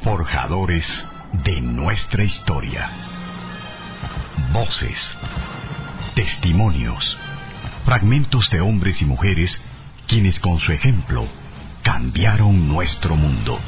Forjadores de nuestra historia. Voces, testimonios, fragmentos de hombres y mujeres quienes con su ejemplo cambiaron nuestro mundo.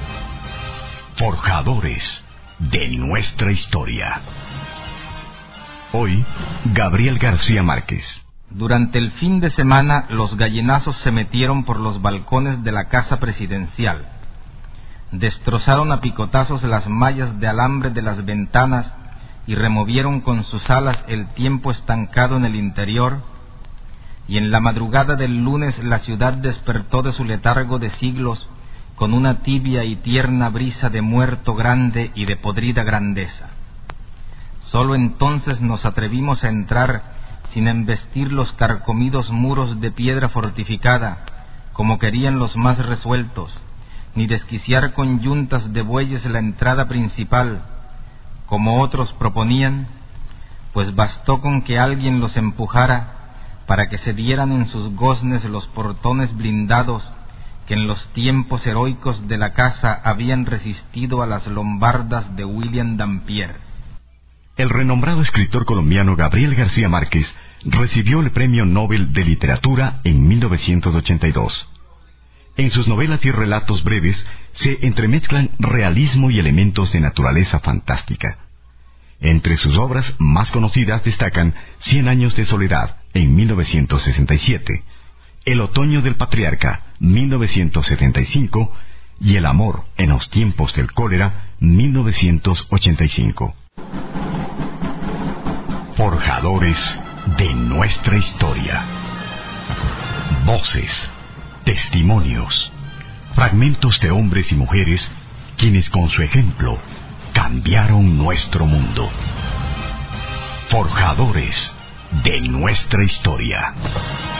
Forjadores de nuestra historia. Hoy, Gabriel García Márquez. Durante el fin de semana, los gallinazos se metieron por los balcones de la casa presidencial. Destrozaron a picotazos las mallas de alambre de las ventanas y removieron con sus alas el tiempo estancado en el interior. Y en la madrugada del lunes la ciudad despertó de su letargo de siglos con una tibia y tierna brisa de muerto grande y de podrida grandeza. Sólo entonces nos atrevimos a entrar sin embestir los carcomidos muros de piedra fortificada, como querían los más resueltos, ni desquiciar con yuntas de bueyes la entrada principal, como otros proponían, pues bastó con que alguien los empujara para que se dieran en sus goznes los portones blindados que en los tiempos heroicos de la casa habían resistido a las lombardas de William Dampier. El renombrado escritor colombiano Gabriel García Márquez recibió el Premio Nobel de Literatura en 1982. En sus novelas y relatos breves se entremezclan realismo y elementos de naturaleza fantástica. Entre sus obras más conocidas destacan 100 años de soledad, en 1967, El otoño del patriarca, 1975, y El amor en los tiempos del cólera, 1985. Forjadores de nuestra historia. Voces, testimonios, fragmentos de hombres y mujeres quienes con su ejemplo cambiaron nuestro mundo. Forjadores de nuestra historia.